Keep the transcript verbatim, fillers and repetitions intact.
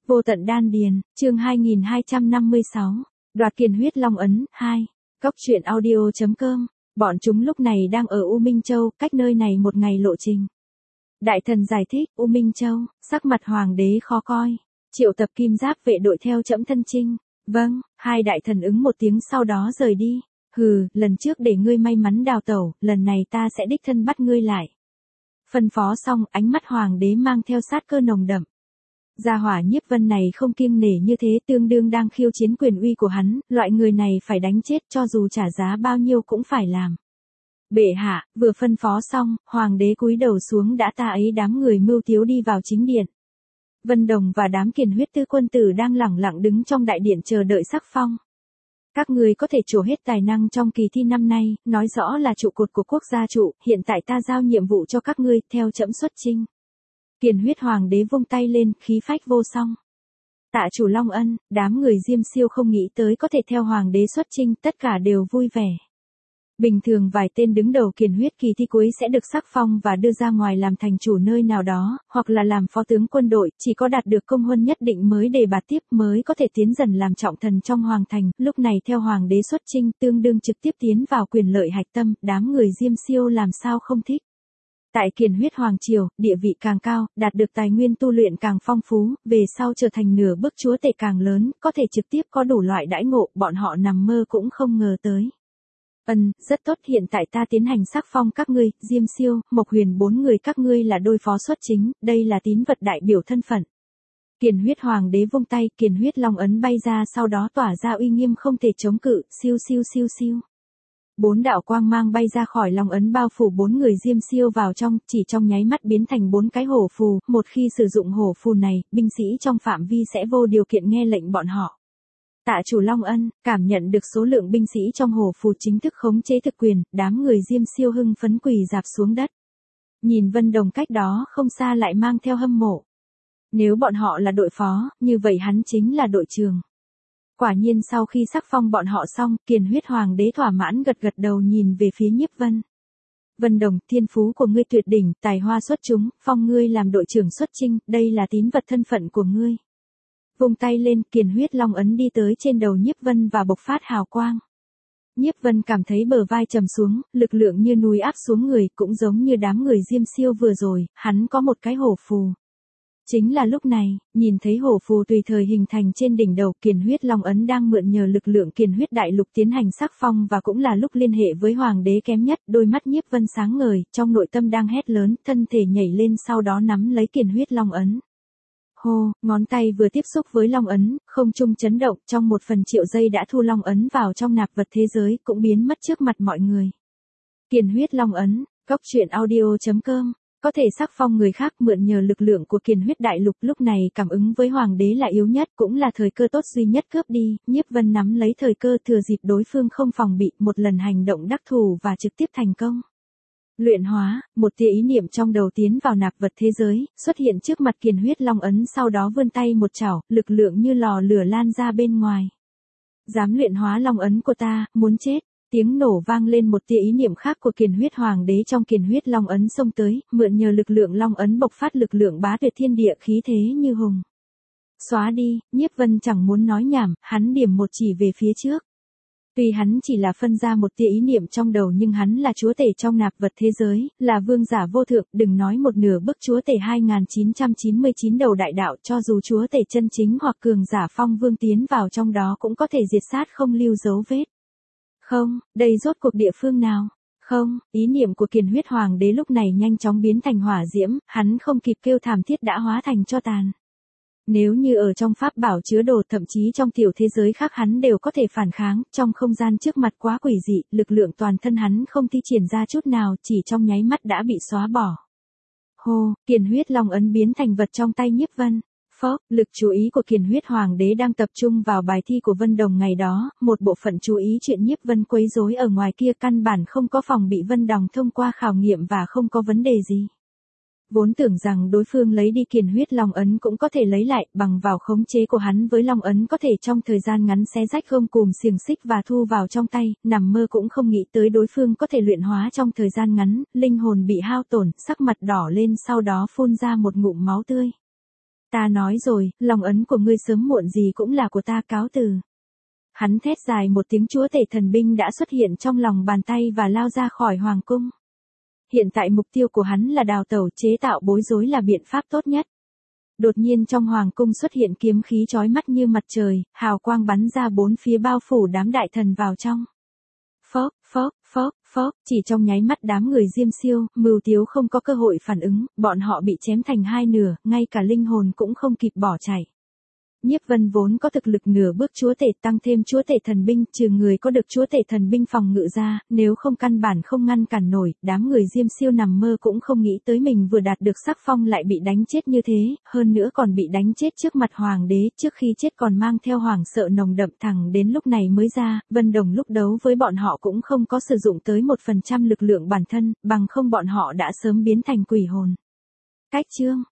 Vô tận đan điền, chương hai nghìn hai trăm năm mươi sáu, đoạt kiền huyết long ấn, hai. Cốc truyện audio.com, bọn chúng lúc này đang ở U Minh Châu, cách nơi này một ngày lộ trình. Đại thần giải thích, U Minh Châu, sắc mặt hoàng đế khó coi, triệu tập kim giáp vệ đội theo trẫm thân chinh. Vâng, hai đại thần ứng một tiếng sau đó rời đi. Hừ, lần trước để ngươi may mắn đào tẩu, lần này ta sẽ đích thân bắt ngươi lại. Phân phó xong, ánh mắt hoàng đế mang theo sát cơ nồng đậm. Gia hỏa Nhiếp Vân này không kiêng nể như thế, tương đương đang khiêu chiến quyền uy của hắn, loại người này phải đánh chết cho dù trả giá bao nhiêu cũng phải làm. Bệ hạ, vừa phân phó xong, hoàng đế cúi đầu xuống đã ta ấy đám người mưu tiếu đi vào chính điện. Vân Đồng và đám kiền huyết tư quân tử đang lẳng lặng đứng trong đại điện chờ đợi sắc phong. Các người có thể trổ hết tài năng trong kỳ thi năm nay, nói rõ là trụ cột của quốc gia trụ, hiện tại ta giao nhiệm vụ cho các ngươi, theo trẫm xuất chinh. Kiền huyết hoàng đế vung tay lên, khí phách vô song. Tạ chủ Long Ân, đám người Diêm Siêu không nghĩ tới có thể theo hoàng đế xuất chinh, tất cả đều vui vẻ. Bình thường vài tên đứng đầu kiền huyết kỳ thi cuối sẽ được sắc phong và đưa ra ngoài làm thành chủ nơi nào đó, hoặc là làm phó tướng quân đội, chỉ có đạt được công huân nhất định mới đề bạt tiếp mới có thể tiến dần làm trọng thần trong hoàng thành, lúc này theo hoàng đế xuất chinh tương đương trực tiếp tiến vào quyền lợi hạch tâm, đám người Diêm Siêu làm sao không thích. Tại kiền huyết hoàng triều, địa vị càng cao, đạt được tài nguyên tu luyện càng phong phú, về sau trở thành nửa bước chúa tể càng lớn, có thể trực tiếp có đủ loại đãi ngộ, bọn họ nằm mơ cũng không ngờ tới. Ân, rất tốt, hiện tại ta tiến hành sắc phong các ngươi, Diêm Siêu, Mộc Huyền bốn người các ngươi là đôi phó xuất chính, đây là tín vật đại biểu thân phận. Kiền huyết hoàng đế vung tay, kiền huyết long ấn bay ra sau đó tỏa ra uy nghiêm không thể chống cự, siêu siêu siêu siêu. Bốn đạo quang mang bay ra khỏi long ấn bao phủ bốn người Diêm Siêu vào trong, chỉ trong nháy mắt biến thành bốn cái hổ phù, một khi sử dụng hổ phù này, binh sĩ trong phạm vi sẽ vô điều kiện nghe lệnh bọn họ. Tạ chủ Long Ân, cảm nhận được số lượng binh sĩ trong hổ phù chính thức khống chế thực quyền, đám người Diêm Siêu hưng phấn quỳ rạp xuống đất. Nhìn Vân Đồng cách đó không xa lại mang theo hâm mộ. Nếu bọn họ là đội phó, như vậy hắn chính là đội trưởng. Quả nhiên sau khi sắc phong bọn họ xong, kiền huyết hoàng đế thỏa mãn gật gật đầu nhìn về phía Nhiếp Vân. Vân Đồng, thiên phú của ngươi tuyệt đỉnh, tài hoa xuất chúng, phong ngươi làm đội trưởng xuất chinh, đây là tín vật thân phận của ngươi. Vung tay lên, kiền huyết long ấn đi tới trên đầu Nhiếp Vân và bộc phát hào quang. Nhiếp Vân cảm thấy bờ vai trầm xuống, lực lượng như núi áp xuống người, cũng giống như đám người Diêm Siêu vừa rồi, hắn có một cái hổ phù. Chính là lúc này, nhìn thấy hổ phù tùy thời hình thành trên đỉnh đầu, kiền huyết long ấn đang mượn nhờ lực lượng kiền huyết đại lục tiến hành sắc phong và cũng là lúc liên hệ với hoàng đế kém nhất, đôi mắt Nhiếp Vân sáng ngời, trong nội tâm đang hét lớn, thân thể nhảy lên sau đó nắm lấy kiền huyết long ấn. Hô, ngón tay vừa tiếp xúc với long ấn, không trung chấn động, trong một phần triệu giây đã thu long ấn vào trong nạp vật thế giới, cũng biến mất trước mặt mọi người. Kiền huyết long ấn, cốc truyện audio.com, có thể sắc phong người khác mượn nhờ lực lượng của kiền huyết đại lục, lúc này cảm ứng với hoàng đế là yếu nhất, cũng là thời cơ tốt duy nhất cướp đi, Nhiếp Vân nắm lấy thời cơ thừa dịp đối phương không phòng bị, một lần hành động đắc thủ và trực tiếp thành công. Luyện hóa, một tia ý niệm trong đầu tiến vào nạp vật thế giới, xuất hiện trước mặt kiền huyết long ấn sau đó vươn tay một chảo, lực lượng như lò lửa lan ra bên ngoài. Dám luyện hóa long ấn của ta, muốn chết. Tiếng nổ vang lên, một tia ý niệm khác của kiền huyết hoàng đế trong kiền huyết long ấn xông tới, mượn nhờ lực lượng long ấn bộc phát lực lượng bá tuyệt thiên địa khí thế như hùng. Xóa đi, Nhiếp Vân chẳng muốn nói nhảm, hắn điểm một chỉ về phía trước. Tuy hắn chỉ là phân ra một tia ý niệm trong đầu nhưng hắn là chúa tể trong nạp vật thế giới, là vương giả vô thượng, đừng nói một nửa bức chúa tể hai nghìn chín trăm chín mươi chín đầu đại đạo, cho dù chúa tể chân chính hoặc cường giả phong vương tiến vào trong đó cũng có thể diệt sát không lưu dấu vết. Không, đây rốt cuộc địa phương nào? Không, ý niệm của kiền huyết hoàng đế lúc này nhanh chóng biến thành hỏa diễm, hắn không kịp kêu thảm thiết đã hóa thành tro tàn. Nếu như ở trong pháp bảo chứa đồ, thậm chí trong tiểu thế giới khác hắn đều có thể phản kháng, trong không gian trước mặt quá quỷ dị, lực lượng toàn thân hắn không thi triển ra chút nào, chỉ trong nháy mắt đã bị xóa bỏ. Hô, kiền huyết long ấn biến thành vật trong tay Nhiếp Vân. Phốc, lực chú ý của kiền huyết hoàng đế đang tập trung vào bài thi của Vân Đồng ngày đó, một bộ phận chú ý chuyện Nhiếp Vân quấy rối ở ngoài kia, căn bản không có phòng bị Vân Đồng thông qua khảo nghiệm và không có vấn đề gì. Vốn tưởng rằng đối phương lấy đi kiền huyết long ấn cũng có thể lấy lại, bằng vào khống chế của hắn với long ấn có thể trong thời gian ngắn xé rách gông cùm xiềng xích và thu vào trong tay, nằm mơ cũng không nghĩ tới đối phương có thể luyện hóa trong thời gian ngắn, linh hồn bị hao tổn, sắc mặt đỏ lên sau đó phun ra một ngụm máu tươi. Ta nói rồi, lòng ấn của ngươi sớm muộn gì cũng là của ta, cáo từ. Hắn thét dài một tiếng, chúa tể thần binh đã xuất hiện trong lòng bàn tay và lao ra khỏi hoàng cung. Hiện tại mục tiêu của hắn là đào tẩu, chế tạo bối rối là biện pháp tốt nhất. Đột nhiên trong hoàng cung xuất hiện kiếm khí chói mắt như mặt trời, hào quang bắn ra bốn phía bao phủ đám đại thần vào trong. Phốc, phốc, phốc, phốc, chỉ trong nháy mắt đám người Diêm Siêu, Mưu Tiếu không có cơ hội phản ứng, bọn họ bị chém thành hai nửa, ngay cả linh hồn cũng không kịp bỏ chạy. Nhiếp Vân vốn có thực lực nửa bước chúa tể, tăng thêm chúa tể thần binh, trừ người có được chúa tể thần binh phòng ngự ra, nếu không căn bản không ngăn cản nổi, đám người Diêm Siêu nằm mơ cũng không nghĩ tới mình vừa đạt được sắc phong lại bị đánh chết như thế, hơn nữa còn bị đánh chết trước mặt hoàng đế, trước khi chết còn mang theo hoàng sợ nồng đậm, thẳng đến lúc này mới ra, Vân Đồng lúc đấu với bọn họ cũng không có sử dụng tới một phần trăm lực lượng bản thân, bằng không bọn họ đã sớm biến thành quỷ hồn. Cách chương